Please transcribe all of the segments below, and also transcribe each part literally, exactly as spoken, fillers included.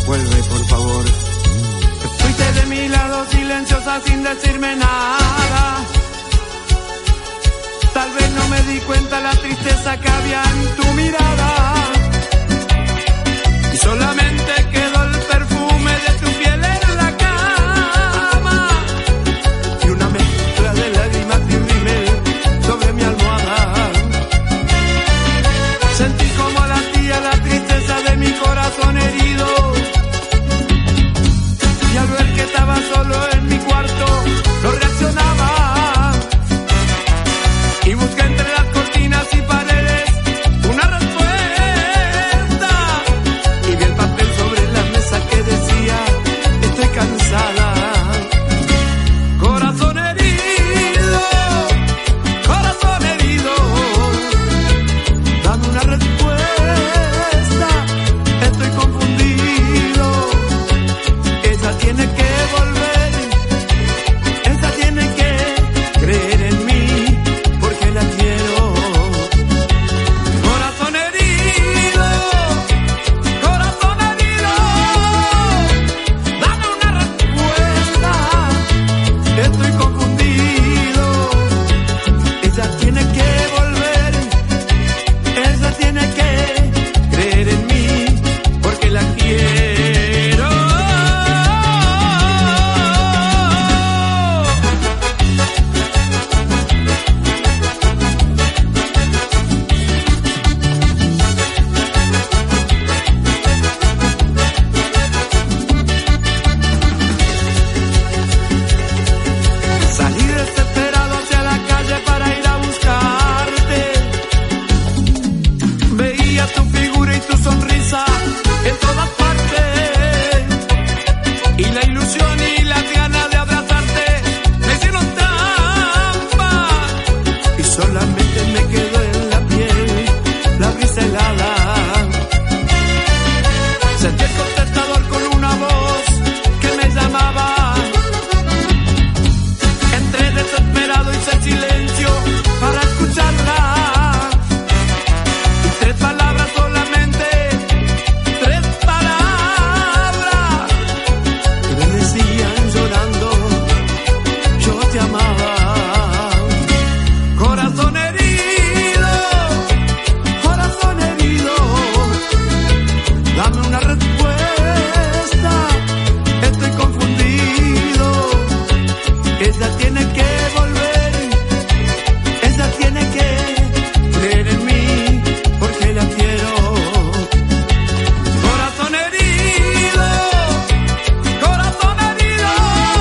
Vuelve, por favor. Fuiste de mi lado silenciosa sin decirme nada. Tal vez no me di cuenta la tristeza que había en tu mirada. Y solamente quedó el perfume de tu piel en la cama. Y una mezcla de lágrimas y rímel sobre mi almohada. Sentí como latía la tristeza de mi corazón herido. Y al ver que estaba solo en mi cuarto, no reaccionaba. Y busqué entre las cortinas y paredes una respuesta. Y vi el papel sobre la mesa que decía: estoy cansada. Corazón herido, corazón herido, dame una respuesta. Estoy confundido. Ella tiene que volver. Ella tiene que creer en mí, porque la quiero. Corazón herido, corazón herido, dame una respuesta. Estoy confundido. Ella tiene que volver. Ella tiene que creer en mí, porque la quiero. Salí desesperado hacia la calle para ir a buscarte. Veía tu figura y tu sonrisa en todas partes. Y la ilusión y las ganas de abrazarte me hicieron trampa. Y solamente me quedó en la piel la brisa helada. Sentí el contestador con una voz que me llamaba. Entré desesperado, hice silencio para escucharla. Y tres palabras solamente, tres palabras, que me decían llorando: yo te amaba. Corazón herido, corazón herido, dame una respuesta. Estoy confundido. Ella tiene que volver. Ella tiene que creer en mí, porque la quiero. Corazón herido, corazón herido,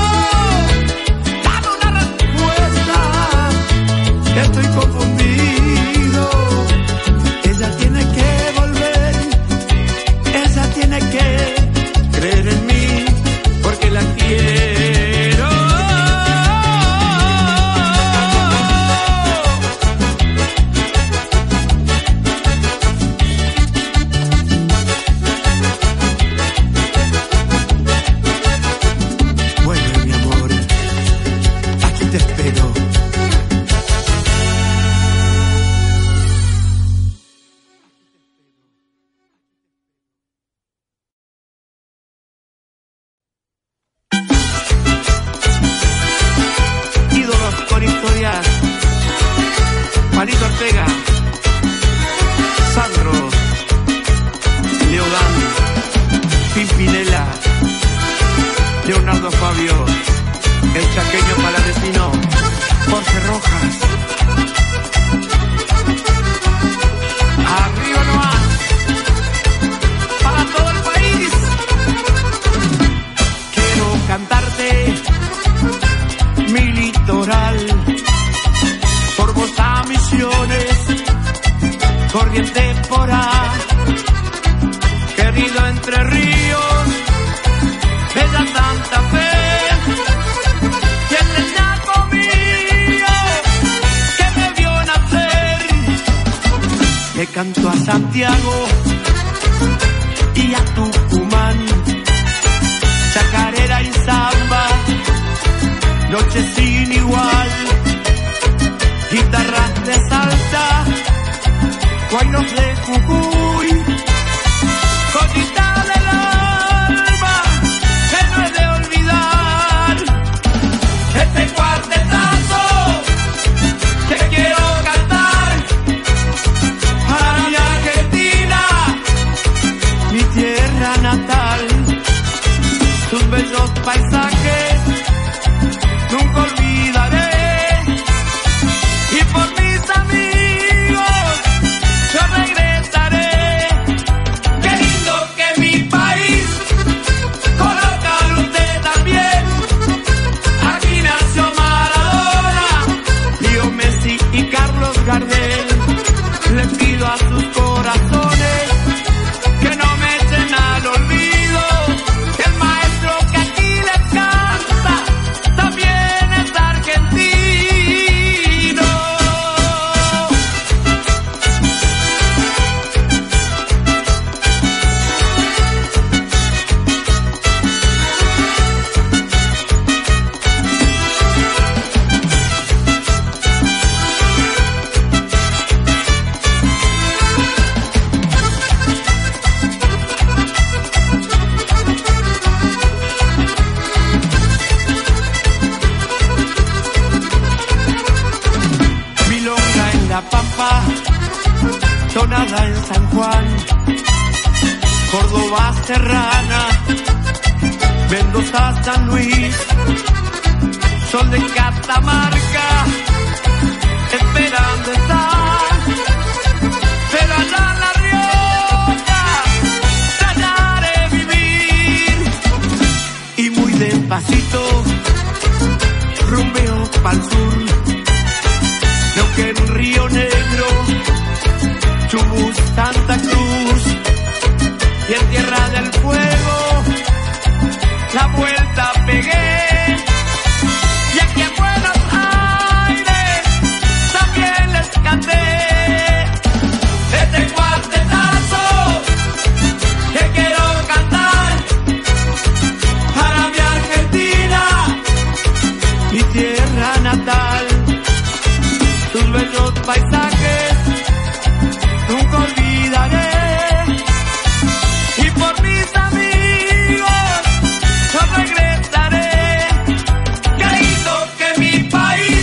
dame una respuesta. Estoy confundido. Ella tiene que volver. Ella tiene que creer en mí, porque la quiero. Vuelve, mi amor, aquí te espero. Ídolos con historias: Juanito Ortega, Sandro, Leodán, Pimpinela, Leonardo Fabio, el chaqueño paladecino, Jorge Rojas. Arriba nomás, para todo el país. Quiero cantarte mi litoral, Formosa, Misiones, Corrientes, Porá, querido Entre Ríos, bella Santa Fe, y el leñaco mío que me vio nacer. Le canto a Santiago y a Tucumán, chacarera y samba, noche sin igual, guitarras de Salta, guaynos de Jujuy, cosita del alma. bellos paisajes nunca olvidaré. Y por mis amigos yo regresaré. Qué lindo que mi país, colócalo usted también. Aquí nació Maradona, Leo Messi y Carlos Gardel. Les pido a sus corazones que no me echen al olvido, que el maestro que aquí les canta también es argentino. Milonga en La Pampa, tonada en San Juan, Córdoba serrana, Mendoza, San Luis, sol de Catamarca, esperando estar. Pero allá en La Rioja, trataré de vivir. Y muy despacito, rumbeo pa'l sur. Neuquén, Río Negro, Chubut, Santa Cruz, y en Tierra del Fuego la vuelta pegué. Y aquí en Buenos Aires también les canté este cuartetazo que quiero cantar para mi Argentina, mi tierra natal. Tus bellos paisajes nunca olvidaré. Y por mis amigos yo regresaré. Qué lindo que mi país,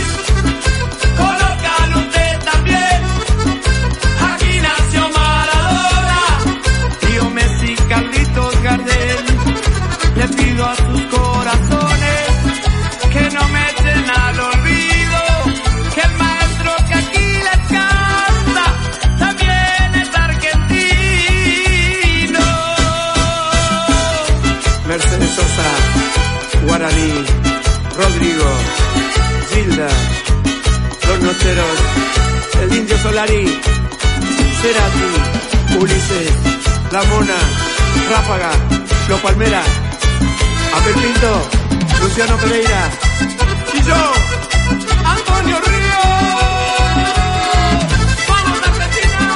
colócalo usted también. Aquí nació Maradona, Leo Messi, Carlitos Gardel. Le pido a sus corazones que no me echen al olvido, que el maestro que aquí les canta también es argentino. Mercedes Sosa, Guaraní, Rodrigo, Gilda, Los Nocheros, el Indio Solari, Cerati, Ulises, La Mona, Ráfaga, Los Palmeras, Abel Pinto, Luciano Pereira y yo, Antonio Ríos. ¡Vamos, Argentina!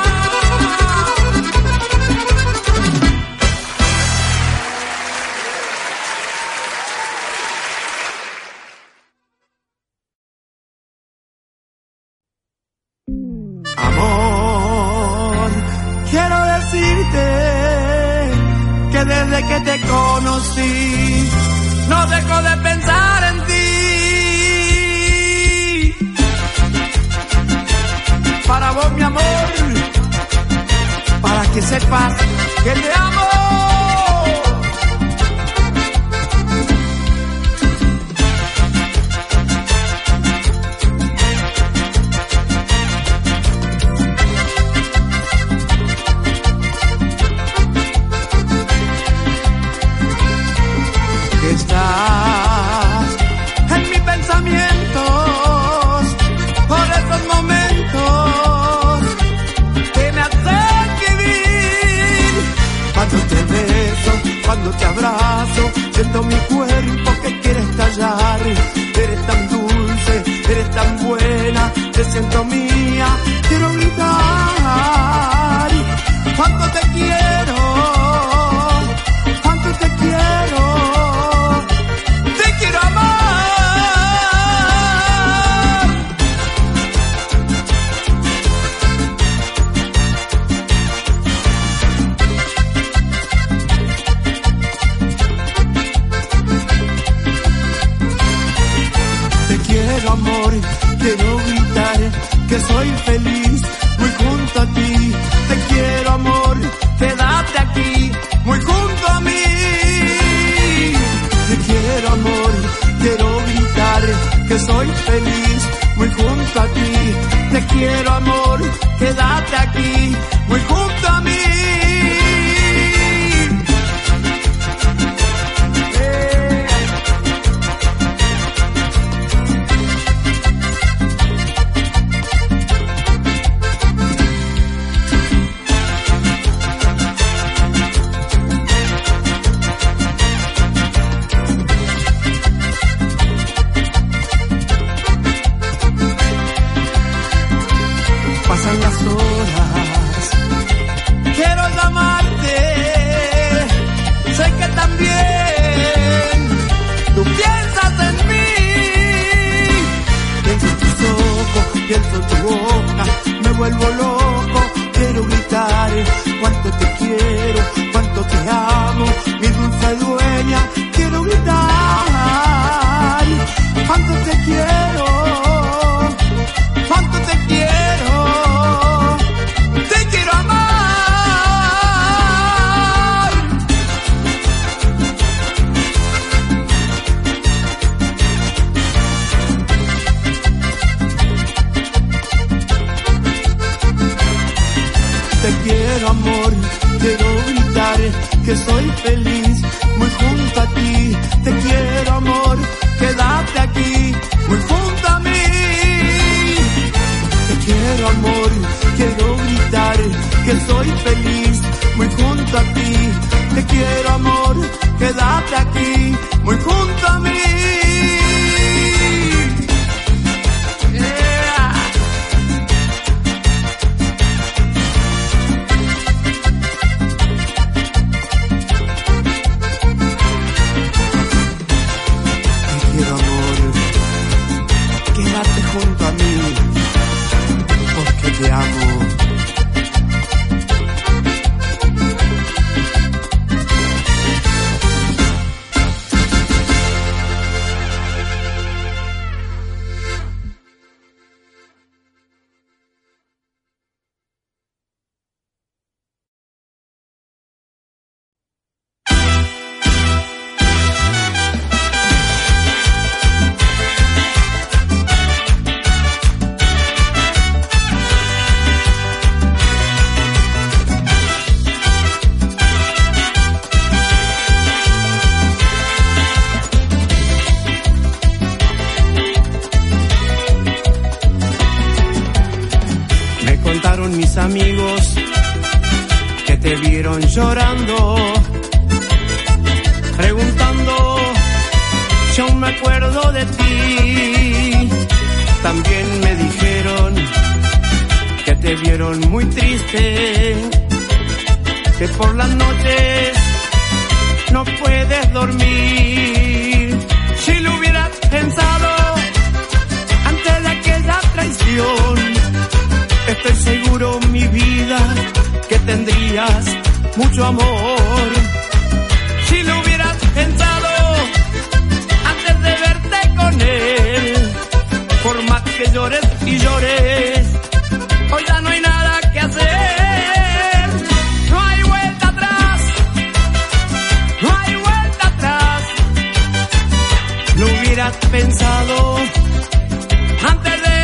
Amor, quiero decirte que desde que te conocí no dejo de pensar en ti. Para vos, mi amor, para que sepas que te amo. Estás en mis pensamientos por esos momentos que me hacen vivir. Cuando te beso, cuando te abrazo, siento mi cuerpo que quiere estallar. Eres tan dulce, eres tan buena, te siento mía, quiero gritar. Cuánto te quiero, cuánto te quiero. Amor, quiero gritar que soy feliz muy junto a ti. Te quiero, amor, quédate aquí muy junto a mí. Te quiero. que soy feliz muy junto a ti. Te quiero, amor, quédate aquí muy junto a mí. Pasan las horas, quiero llamarte, sé que también tú piensas en mí. Pienso en tus ojos, pienso en tu boca, me vuelvo loco, quiero gritar cuánto te quiero, cuánto te amo, mi dulce dueña, quiero gritar cuánto te quiero, cuánto te quiero. Amor, quiero gritar que soy feliz muy junto a ti. Te quiero, amor, quédate aquí muy junto a mí. Te quiero, amor, quiero gritar que soy feliz muy junto a ti. Te quiero, amor, quédate aquí muy junto a mí. Junto a mí, porque te amo. Mis amigos que te vieron llorando, preguntando si aún me acuerdo de ti. También me dijeron que te vieron muy triste, que por las noches no puedes dormir. Si lo hubieras pensado antes de aquella traición, estoy seguro, mi vida, que tendrías mucho amor. Si lo hubieras pensado antes de verte con él, por más que llores y llores, hoy ya no hay nada que hacer. No hay vuelta atrás, no hay vuelta atrás. Lo hubieras pensado antes de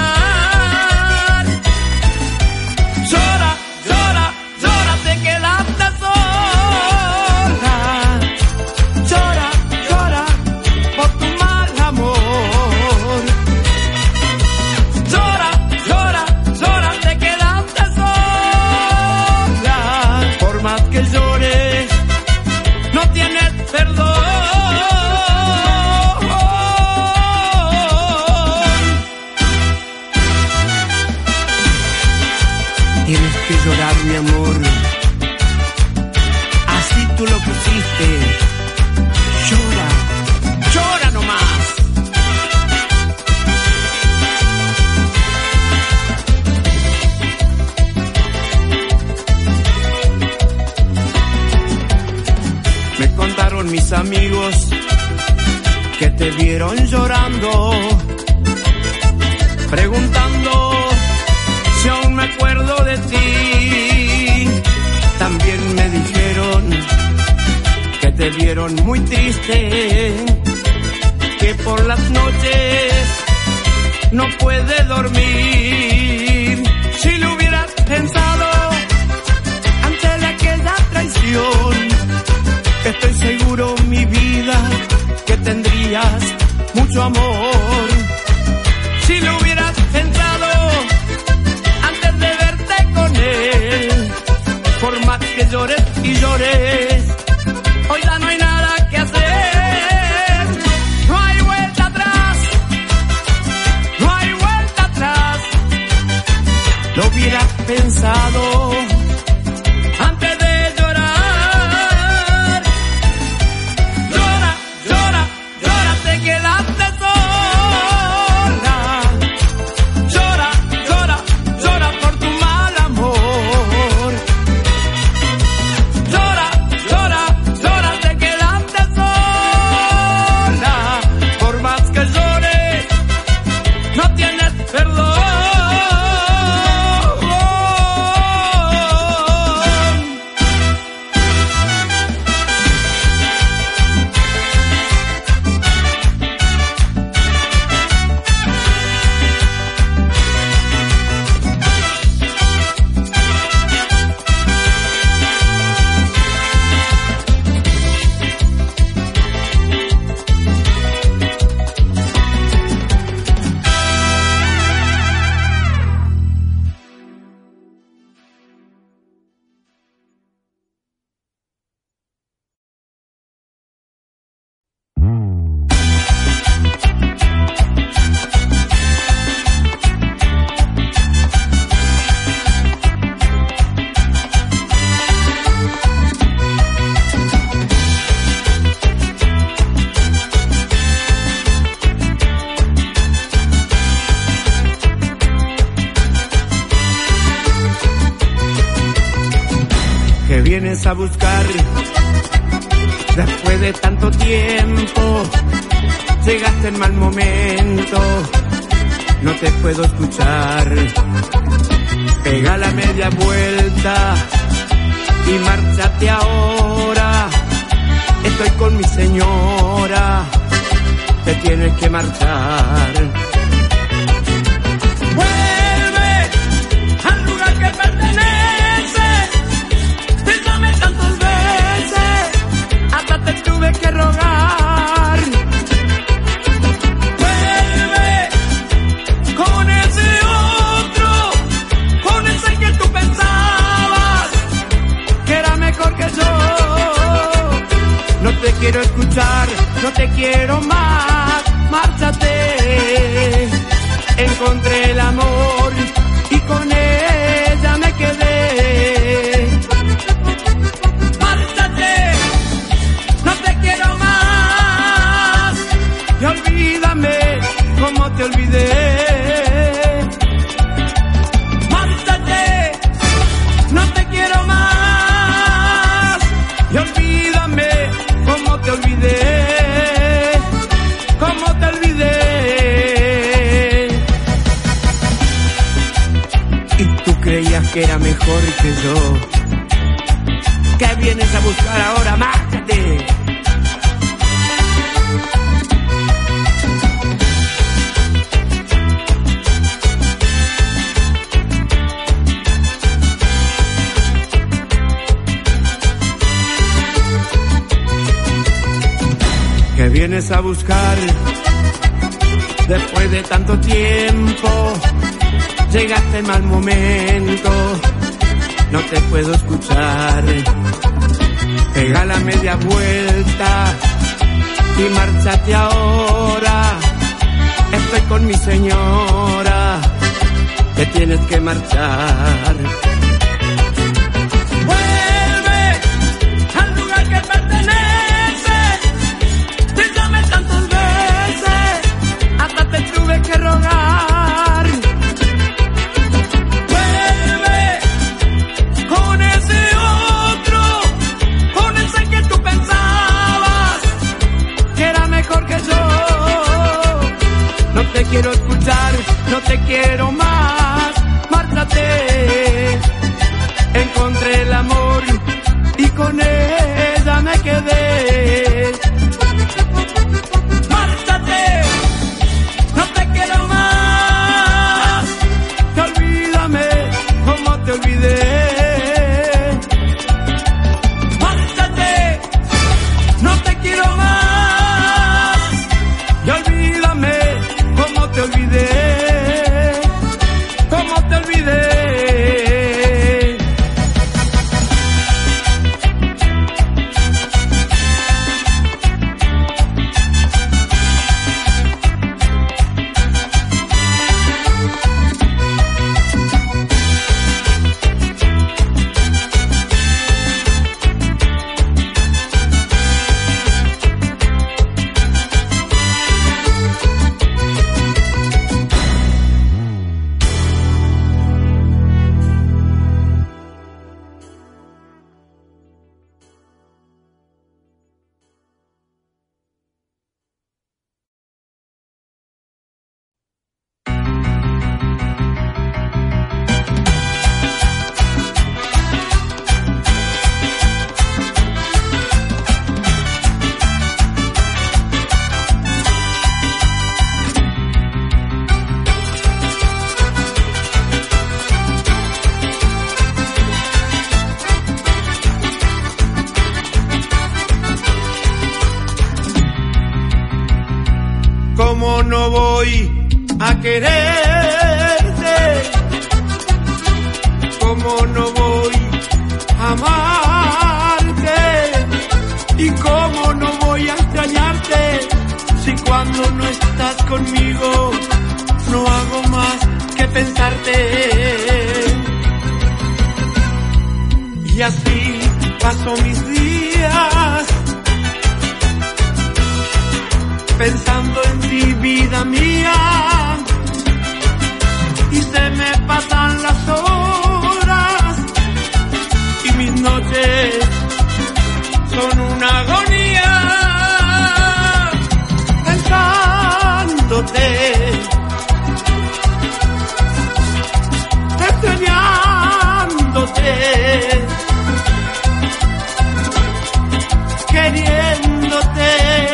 llorar, mi amor, así tú lo pusiste. Llora, llora nomás. Me contaron mis amigos que te vieron llorando, preguntando si aún me acuerdo de ti. También me dijeron que te vieron muy triste, que por las noches no puede dormir. Si lo hubieras pensado antes de aquella traición, estoy seguro, mi vida, que tendrías mucho amor. Si lo hubieras pensado antes de verte con él, por más que llores y llores, hoy ya no hay nada que hacer. No hay vuelta atrás, no hay vuelta atrás. Lo hubieras pensado antes de llorar. Llora, llora, llora, te quedaste sola. Llora, llora, llora por tu mal amor. Llora, llora, llora, te quedaste sola. Por más que llores, no tienes perdón. Que vienes a buscar después de tanto tiempo. Llegaste en mal momento, no te puedo escuchar. Pega la media vuelta y márchate ahora. Estoy con mi señora, te tienes que marchar. Vuelve al lugar que pertenece. Te tuve que rogar. Vuelve con ese otro, con ese que tú pensabas que era mejor que yo. No te quiero escuchar, no te quiero más. Márchate. Encontré el amor y con ella me quedé. Como te olvidé, márchate, no te quiero más. Y olvídame, como te olvidé, como te olvidé. Y tú creías que era mejor que yo. ¿Qué vienes a buscar ahora? Márchate. Que vienes a buscar después de tanto tiempo. Llegaste en mal momento, no te puedo escuchar. Pega la media vuelta y márchate ahora. Estoy con mi señora, te tienes que marchar. Vuelve al lugar que pertenece. Te tuve que rogar. Vuelve con ese otro, con ese que tú pensabas que era mejor que yo. No te quiero escuchar, no te quiero más. Márchate. Encontré el amor y con ella me quedé. Márchate. no voy a quererte? ¿Cómo no voy a amarte? ¿Y cómo no voy a extrañarte? Si cuando no estás conmigo no hago más que pensarte. Y así paso mis días pensando en ti, vida mía, y se me pasan las horas y mis noches son una agonía pensándote, extrañándote, queriéndote,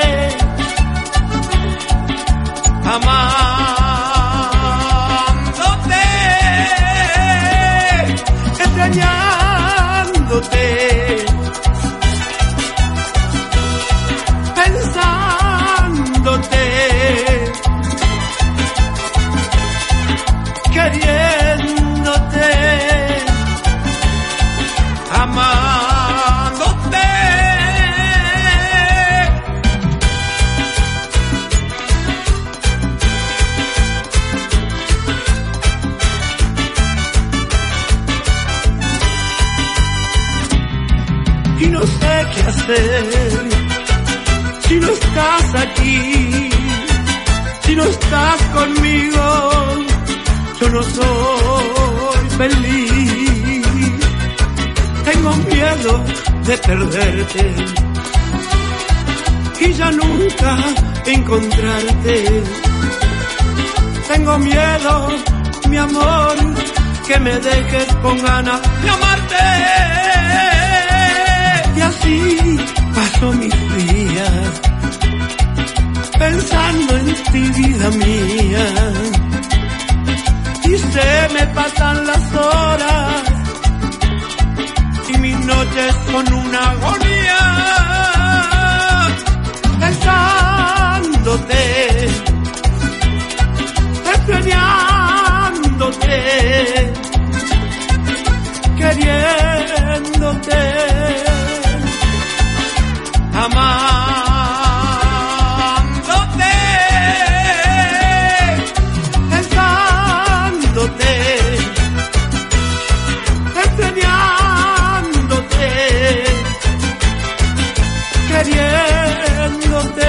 amándote, extrañándote, pensándote, queriéndote, amándote. Y no sé qué hacer si no estás aquí, si no estás conmigo, yo no soy feliz. Tengo miedo de perderte y ya nunca encontrarte. Tengo miedo, mi amor, que me dejes con ganas de amarte. Y así paso mis días pensando en ti, vida mía, y se me pasan las horas y mis noches son una agonía pensándote, extrañándote, queriéndote, amándote, pensándote, extrañándote, queriéndote,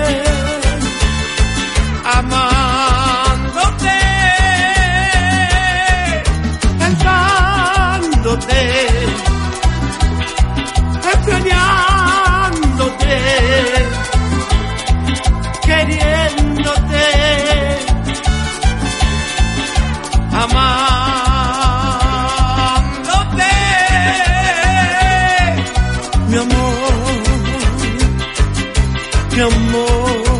amándote, pensándote, extrañándote, queriéndote, amándote, mi amor, mi amor.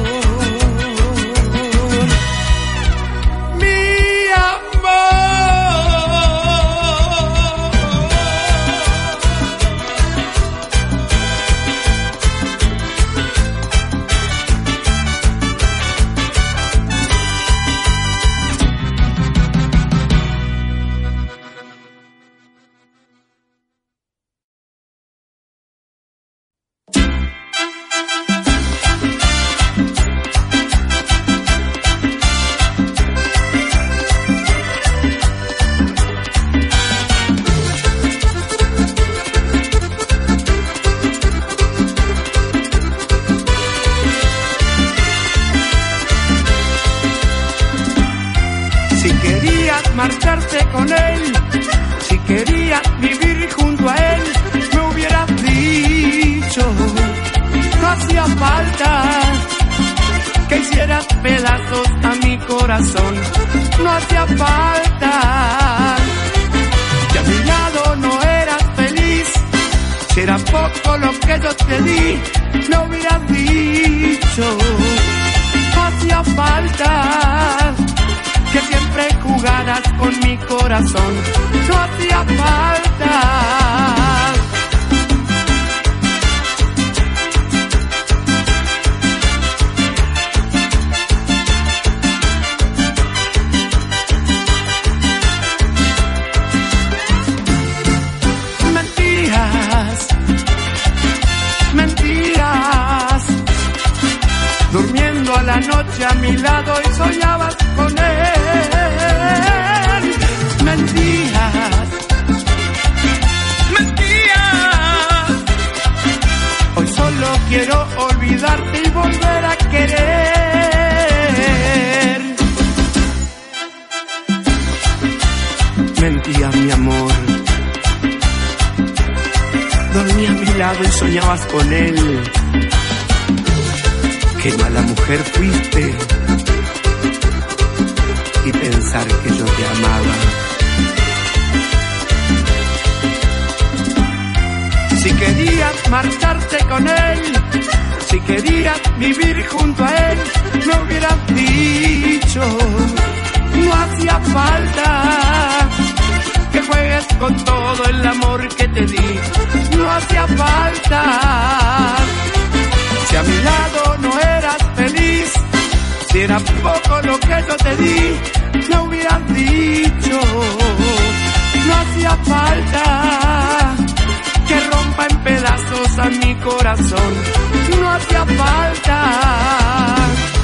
Marcharte con él, si querías vivir junto a él, me hubieras dicho. No hacía falta que hicieras pedazos a mi corazón, no hacía falta. Que a mi lado no eras feliz, si era poco lo que yo te di, me hubieras dicho. No hacía falta que siempre jugaras con mi corazón, no hacía falta. noche a mi lado y soñabas con él. Mentías, mentías. Hoy solo quiero olvidarte y volver a querer. Mentías, mi amor. Dormí a mi lado y soñabas con él. Qué mala mujer fuiste. Y pensar que yo te amaba. Si querías marcharte con él, si querías vivir junto a él, me hubieras dicho. No hacía falta que juegues con todo el amor que te di. No hacía falta. Si a mi lado no eras feliz, si era poco lo que yo te di, me hubieras dicho. No hacía falta que rompa en pedazos a mi corazón. No hacía falta.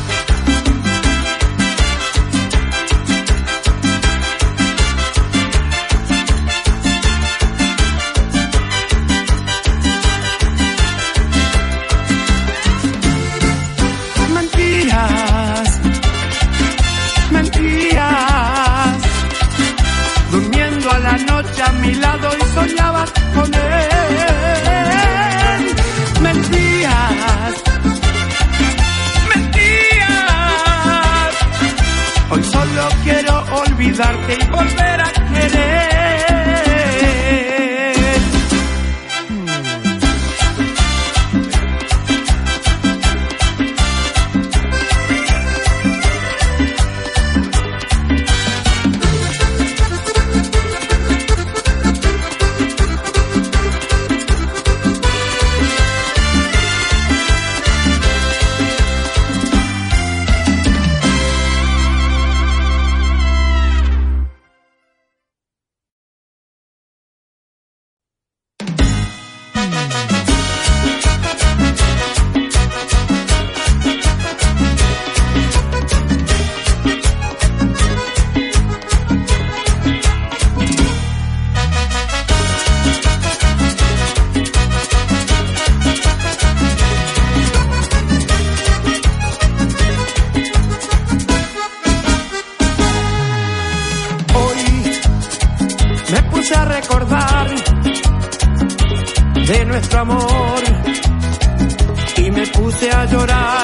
Mentías, mentías. Durmiendo a la noche a mi lado y soñabas con él. Mentías, mentías. Hoy solo quiero olvidarte y volver a querer. A recordar de nuestro amor y me puse a llorar.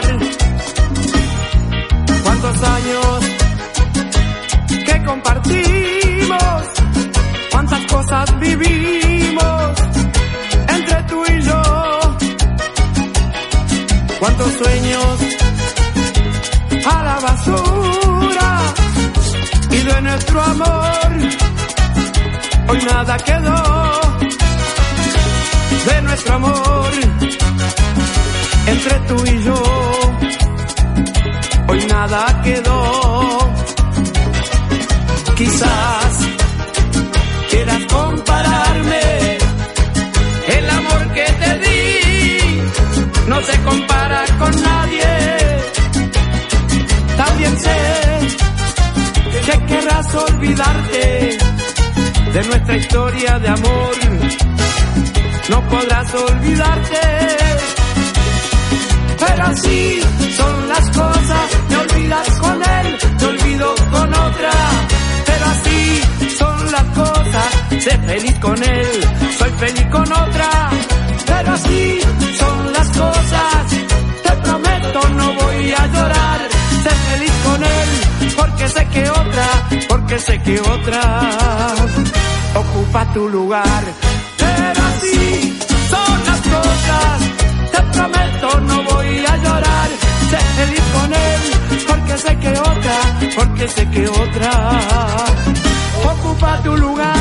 Cuántos años que compartimos, cuántas cosas vivimos entre tú y yo, cuántos sueños a la basura y de nuestro amor hoy nada quedó. De nuestro amor entre tú y yo hoy nada quedó. Quizás quieras compararme, el amor que te di no se compara con nadie. También sé que querrás olvidarte de nuestra historia de amor, no podrás olvidarte, pero así son las cosas. Te olvidas con él, te olvido con otra, pero así son las cosas. Sé feliz con él, soy feliz con otra, pero así son las cosas. Te prometo no voy a llorar, sé feliz con él, porque sé que otra, porque sé que otra ocupa tu lugar. Pero así son las cosas, te prometo no voy a llorar. Sé feliz con él, porque sé que otra, porque sé que otra ocupa tu lugar.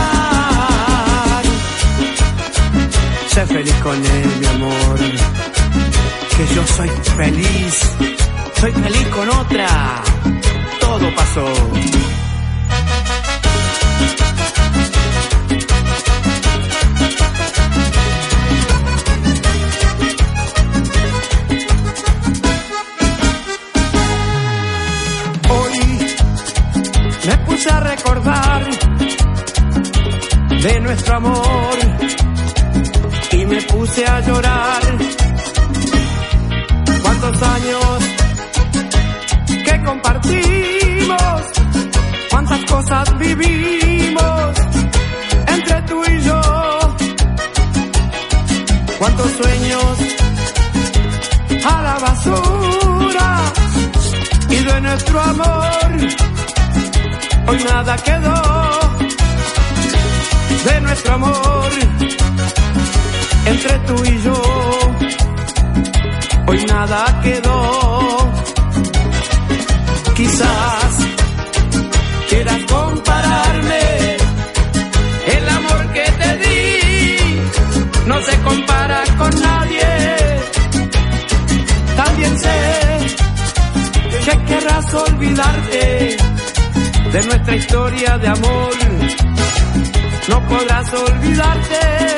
Sé feliz con él, mi amor, que yo soy feliz, soy feliz con otra. Todo pasó. nuestro amor y me puse a llorar. Cuántos años que compartimos, cuántas cosas vivimos entre tú y yo, cuántos sueños a la basura, y de nuestro amor hoy nada quedó. De nuestro amor entre tú y yo hoy nada quedó. Quizás quieras compararme, el amor que te di no se compara con nadie. También sé que querrás olvidarte de nuestra historia de amor, no podrás olvidarte,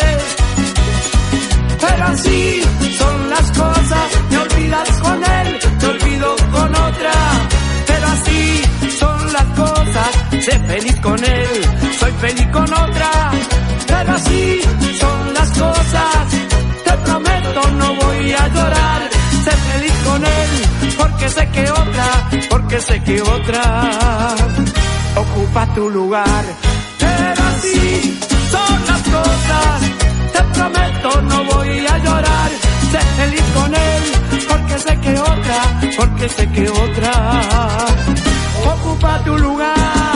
pero así son las cosas. Me olvidas con él, te olvido con otra, pero así son las cosas. Sé feliz con él, soy feliz con otra, pero así son las cosas. Te prometo no voy a llorar, sé feliz con él, porque sé que otra, porque sé que otra ocupa tu lugar. Pero así son las cosas, te prometo no voy a llorar, sé feliz con él, porque sé que otra, porque sé que otra ocupa tu lugar.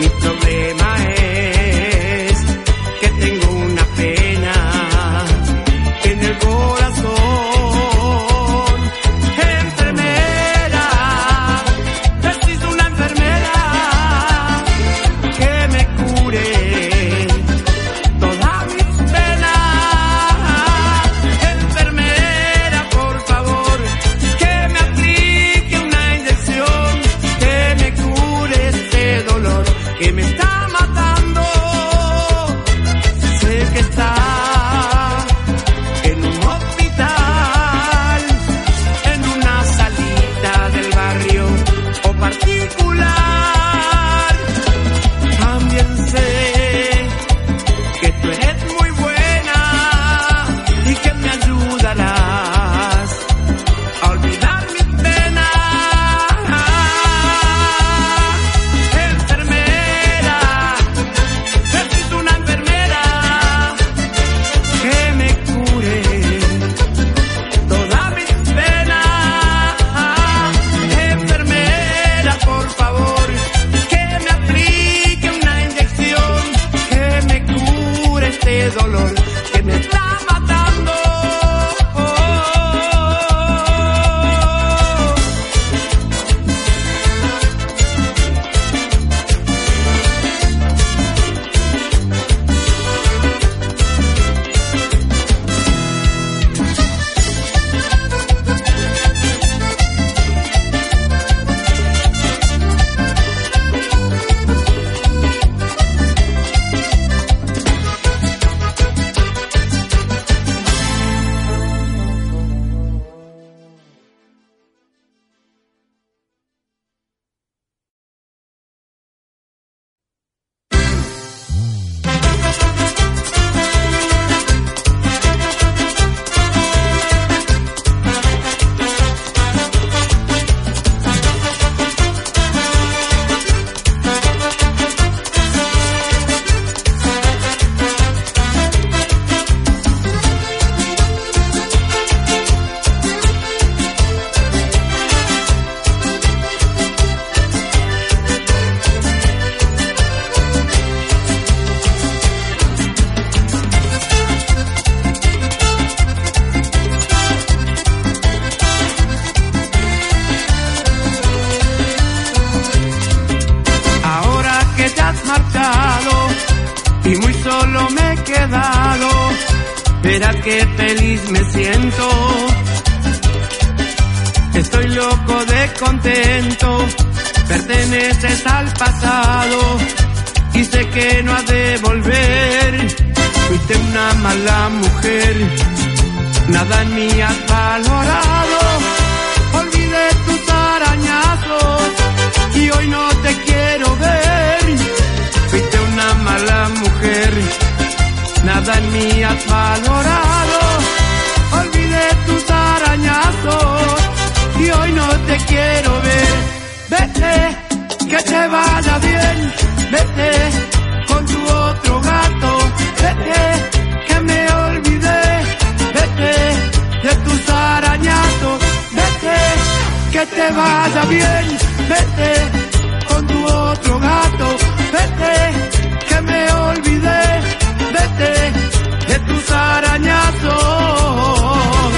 Mi problema es que tengo una pena en el corazón. Enfermera, preciso una enfermera que me cure todas mis penas. Enfermera, por favor, que me aplique una inyección que me cure este dolor que me está matando. Sé que está en un hospital, en una salita del barrio o particular. También sé que tú eres muy buena y que me ayudarás a olvidar mis penas. Enfermera, necesito una enfermera que me cure todas mis penas. Enfermera, por favor, que me aplique una inyección que me cure este dolor que me está matando. Ahora que te has marchado y muy solo me he quedado, verás que feliz me siento. Estoy loco de contento, perteneces al pasado y sé que no has de volver. Fuiste una mala mujer, nada en mí has valorado. Olvidé tus arañazos y hoy no te quiero ver. Fuiste una mala mujer, nada en mí has valorado. Olvidé tus arañazos y hoy no te quiero ver. Vete, que te vaya bien. Vete con tu otro gato. Vete, que me olvidé. Vete de tus arañazos. Vete, que te vaya bien. Vete con tu otro gato. Vete, que me olvidé. Vete de tus arañazos.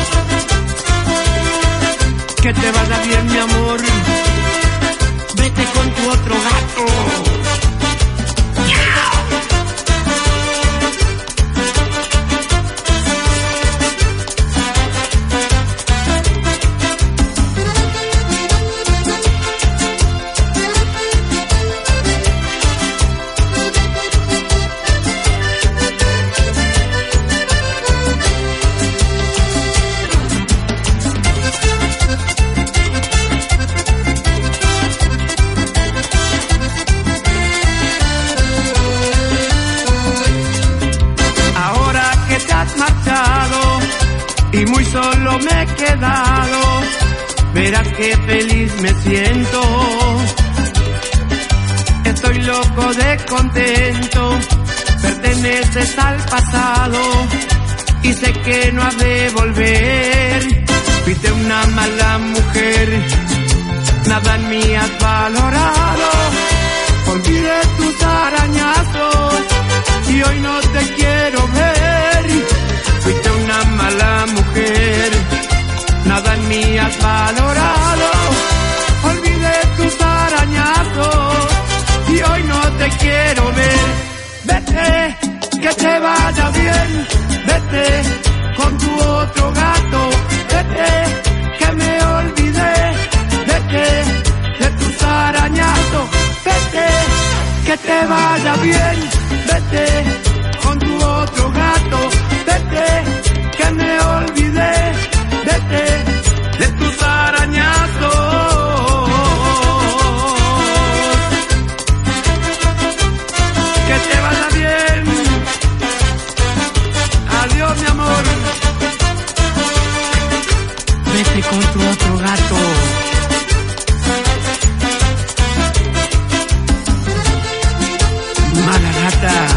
Que te vaya bien, mi amor. Vete con tu otro gato. Y muy solo me he quedado, verás que feliz me siento. Estoy loco de contento, perteneces al pasado y sé que no has de volver. Fuiste una mala mujer, nada en mí has valorado. olvidé tus arañazos y hoy no te quiero ver. Fuiste una mala mujer, nada en mí has valorado. Olvidé tus arañazos y hoy no te quiero ver. Vete, que te vaya bien, vete con tu otro gato. Vete, que me olvidé, vete de tus arañazos. Vete, que te vaya bien, vete con tu otro gato. Vete, que me olvidé, vete de tus arañazos. Que te vaya bien. Adiós, mi amor. Vete con tu otro gato. Mala gata.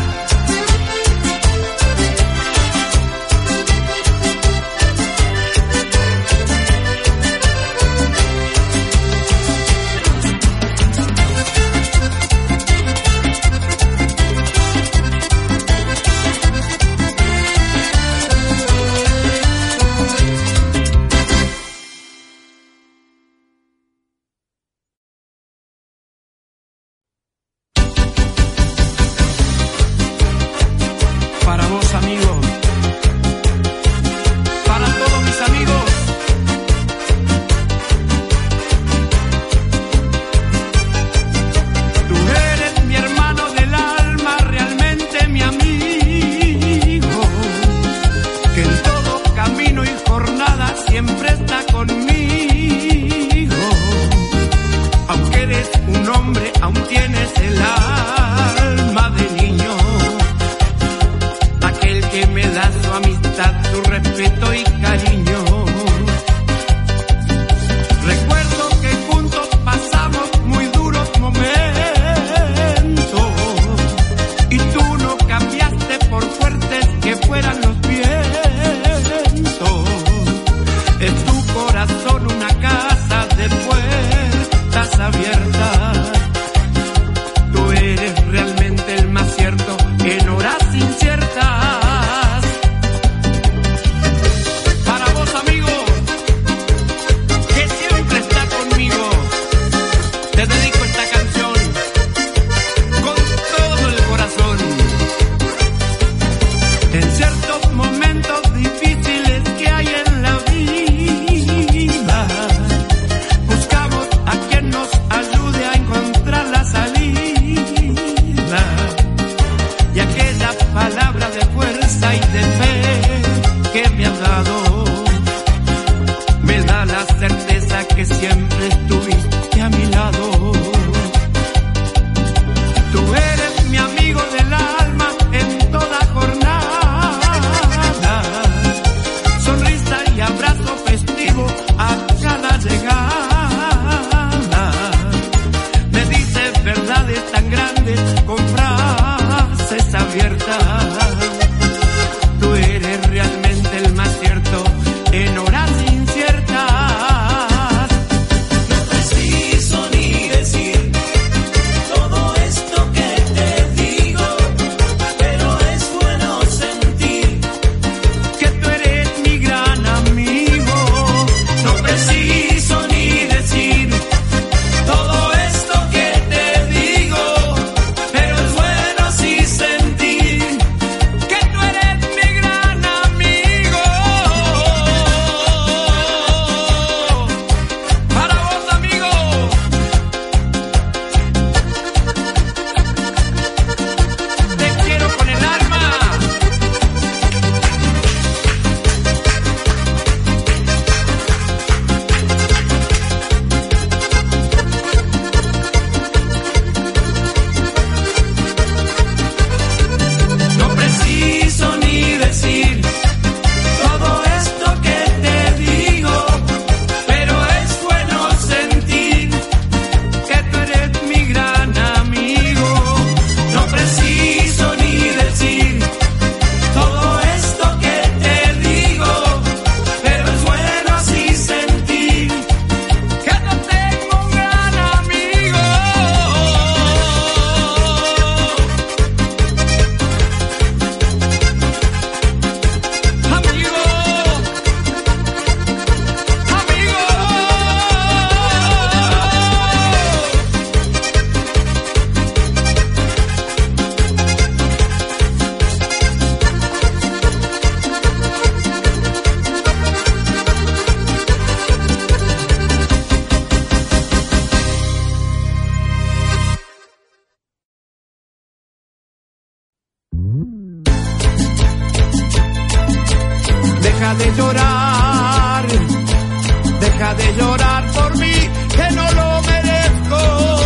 Deja de llorar, deja de llorar por mí, que no lo merezco.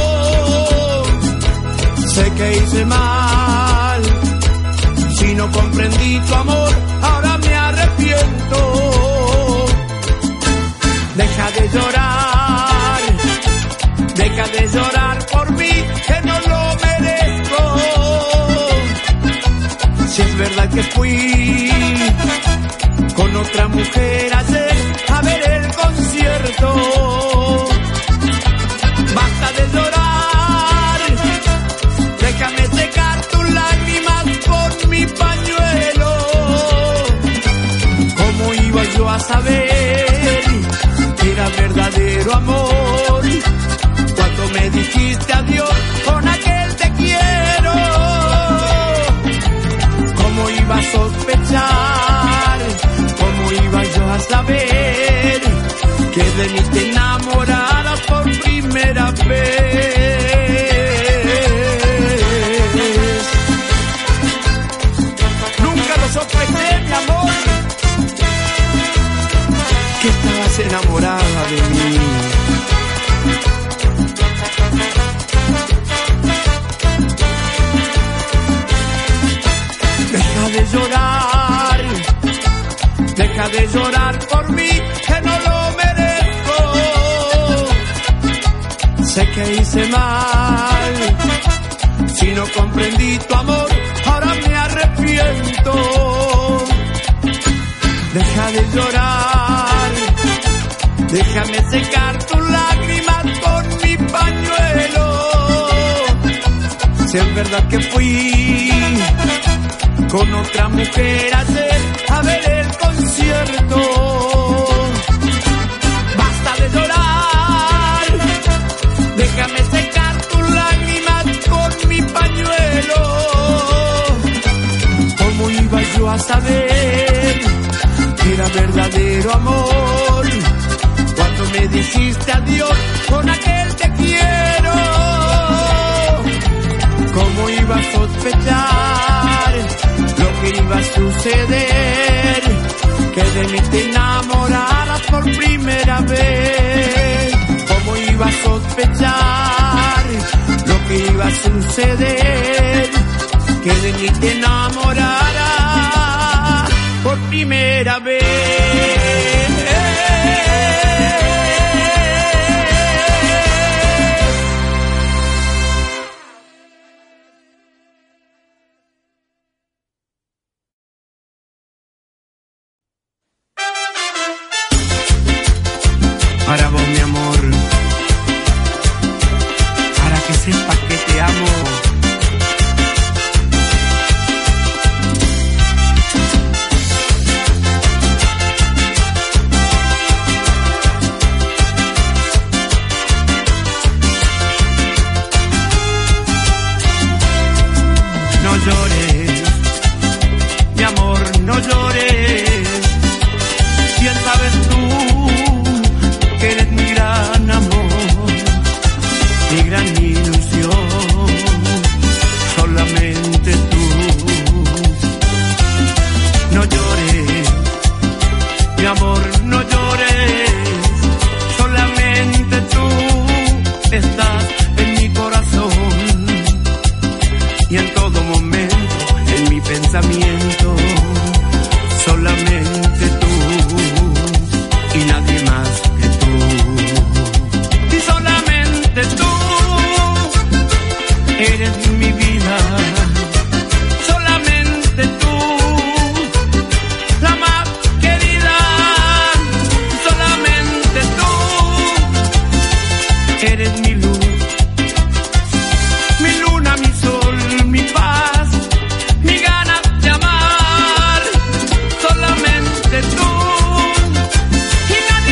Sé que hice mal, si no comprendí tu amor, ahora me arrepiento. Deja de llorar, deja de llorar por mí, que no lo merezco. Si es verdad que fui con otra mujer ayer a ver el concierto, basta de llorar, déjame secar tus lágrimas con mi pañuelo. ¿Cómo iba yo a saber que era verdadero amor cuando me dijiste adiós con aquel te quiero? ¿Cómo iba a sospechar? ¿Cómo iba yo a saber que de mí te enamoraras por primera vez? Nunca lo sospeché, mi amor, que estabas enamorada de mí. Deja de llorar, deja de llorar por mí, que no lo merezco. Sé que hice mal, si no comprendí tu amor, ahora me arrepiento. Deja de llorar, déjame secar tus lágrimas con mi pañuelo. Si es verdad que fui con otra mujer ayer a ver el concierto, basta de llorar, déjame secar tus lágrimas con mi pañuelo. ¿Cómo iba yo a saber que era verdadero amor cuando me dijiste adiós con aquel te quiero? ¿Cómo iba a sospechar lo que iba a suceder, que de mí te enamoraras por primera vez? ¿Cómo iba a sospechar lo que iba a suceder, que de mí te enamoraras por primera vez? Para vos, mi amor, para que sepas que te amo. No llores, mi amor, no llores. Bien sabes tú que eres mi gran amor, mi gran ilusión, solamente tú. No llores, mi amor, no llores, solamente tú estás en mi corazón y en todo momento en mi pensamiento, solamente tú y nadie más que tú. Y solamente tú eres mi vida, solamente tú, la más querida, solamente tú eres mi luz, mi luna, mi sol, mi paz, mi ganas de amar, solamente tú y nadie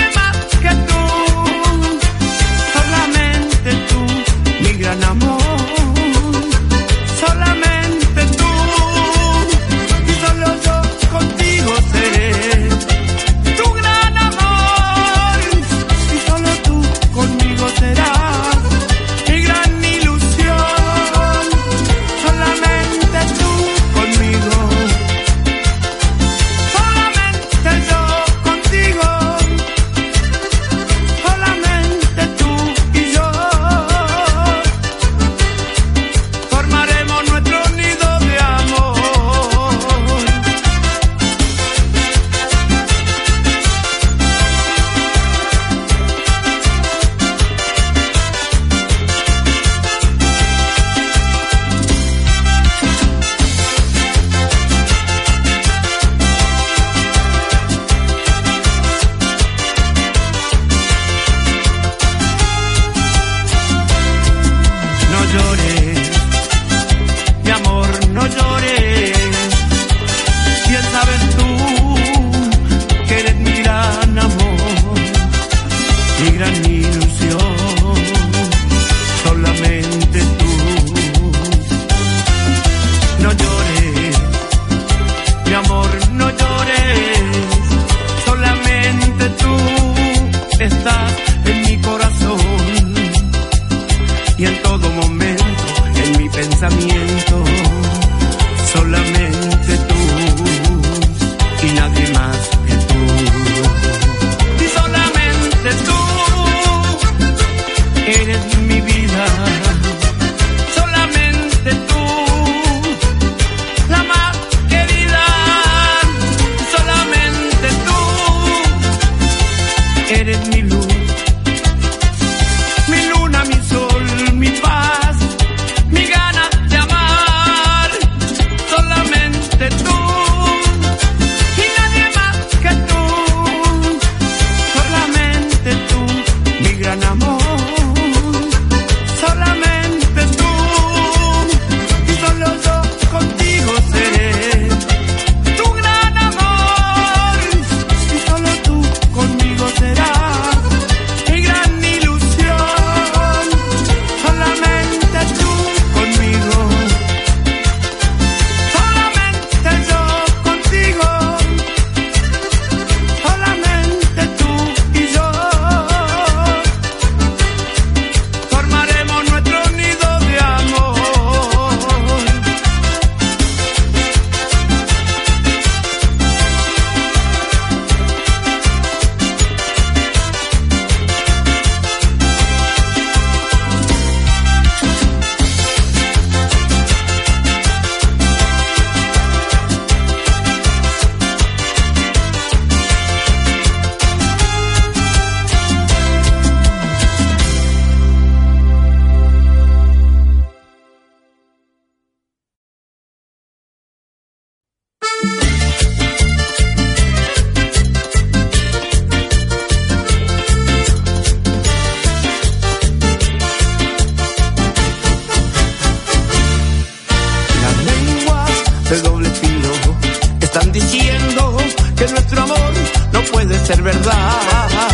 De doble filo están diciendo que nuestro amor no puede ser verdad.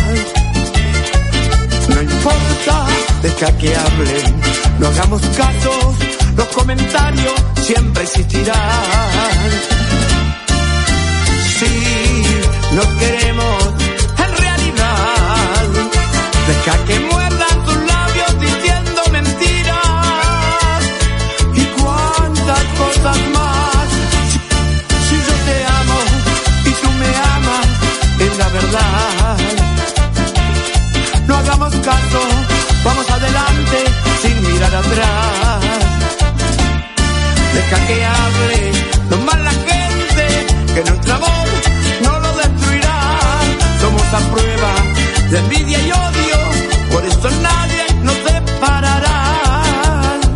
No importa, deja que hablen, no hagamos caso, los comentarios siempre existirán. Si nos queremos en realidad, deja que muerdan tus labios diciendo mentiras y cuántas cosas más. La verdad, no hagamos caso, vamos adelante sin mirar atrás. Deja que hable lo más la gente, que nuestro amor no lo destruirá. Somos a prueba de envidia y odio, por eso nadie nos separará.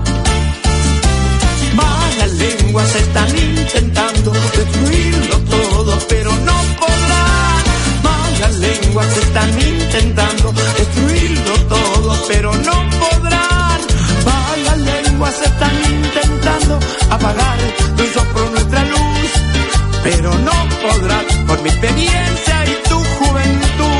Malas lenguas están intentando destruirlo todo, pero no podrán. Las lenguas están intentando destruirlo todo, pero no podrán. Las lenguas están intentando apagar de un soplo nuestra luz, pero no podrán por mi experiencia y tu juventud.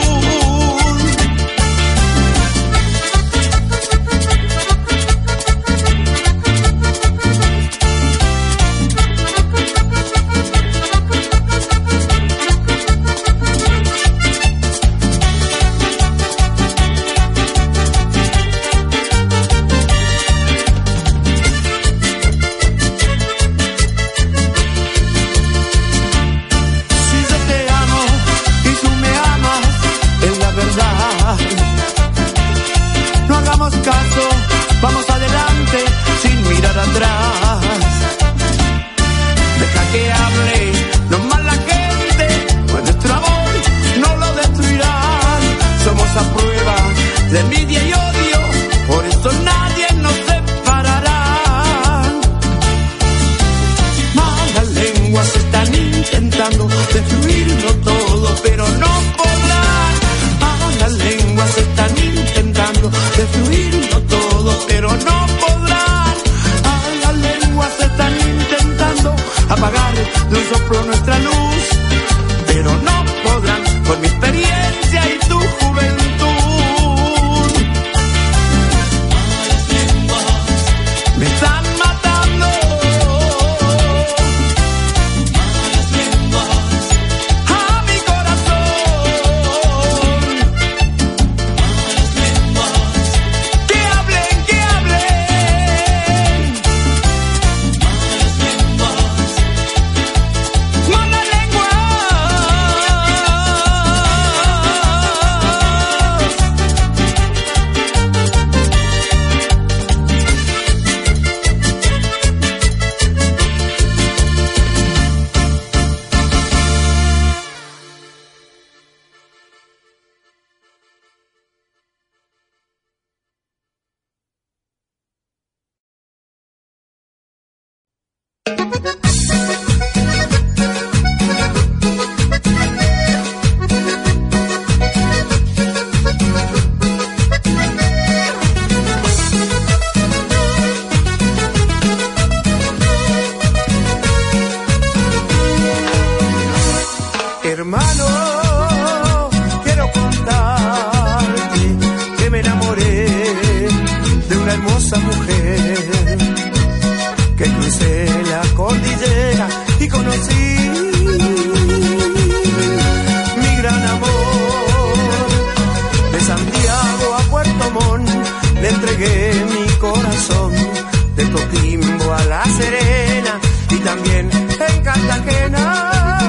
Vamos adelante sin mirar atrás. Deja que hable no más la gente, pues nuestro amor no lo destruirán. Somos a prueba de envidia y odio, por eso nadie nos separará. Malas lenguas están intentando destruirlo todo, pero no podrán. Malas lenguas están intentando destruirlo todo, pero no podrán. A las lenguas están intentando apagar de un soplo nuestra luz, pero no podrán por mi experiencia y tu juventud. Malas lenguas me están matando. Malas lenguas a mi corazón. Malas lenguas que hablen, que hablen. Malas lenguas. Malas lenguas. Hermano, quiero contarte que me enamoré de una hermosa mujer, que crucé la cordillera y conocí mi gran amor. De Santiago a Puerto Montt le entregué mi corazón, de Coquimbo a La Serena y también en Cartagena.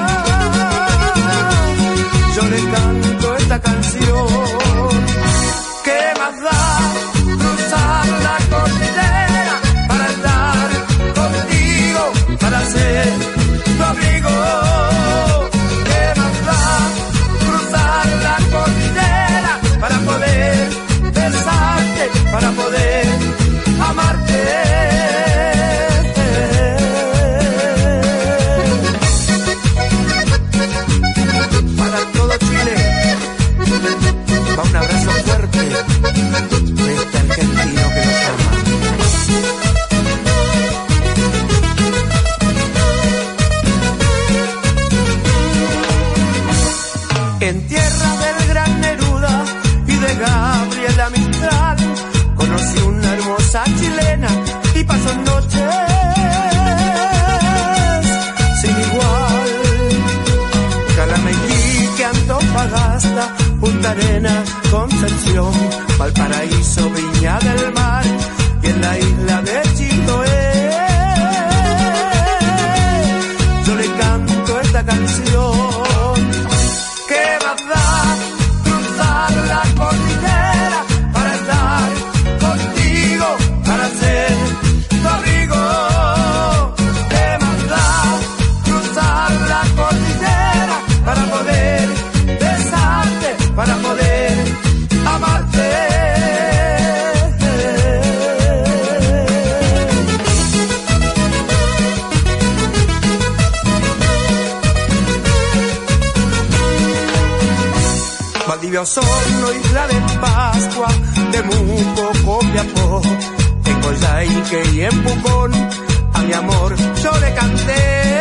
Yo le canto esta canción. ¿Qué más da cruzar la cordillera para estar contigo, para ser tu amigo? ¿Qué más da cruzar la cordillera para poder besarte, para poder amarte? En tierra del gran Neruda y de Gabriela Mistral, conocí una hermosa chilena y pasó noches sin igual. Calamequique, Antofagasta, Punta Arenas, Concepción, Valparaíso, Viña del Mar y en la isla de Chiloé. Yo le canto esta canción. ¿Qué más da cruzar la cordillera para estar contigo, para ser tu abrigo? ¿Qué más da cruzar la cordillera para poder besarte, para poder amarte? Valdivia, Osorno, Isla de Pascua, Temuco, Copiapó, en Coyhaique y en Pucón, a mi amor yo le canté.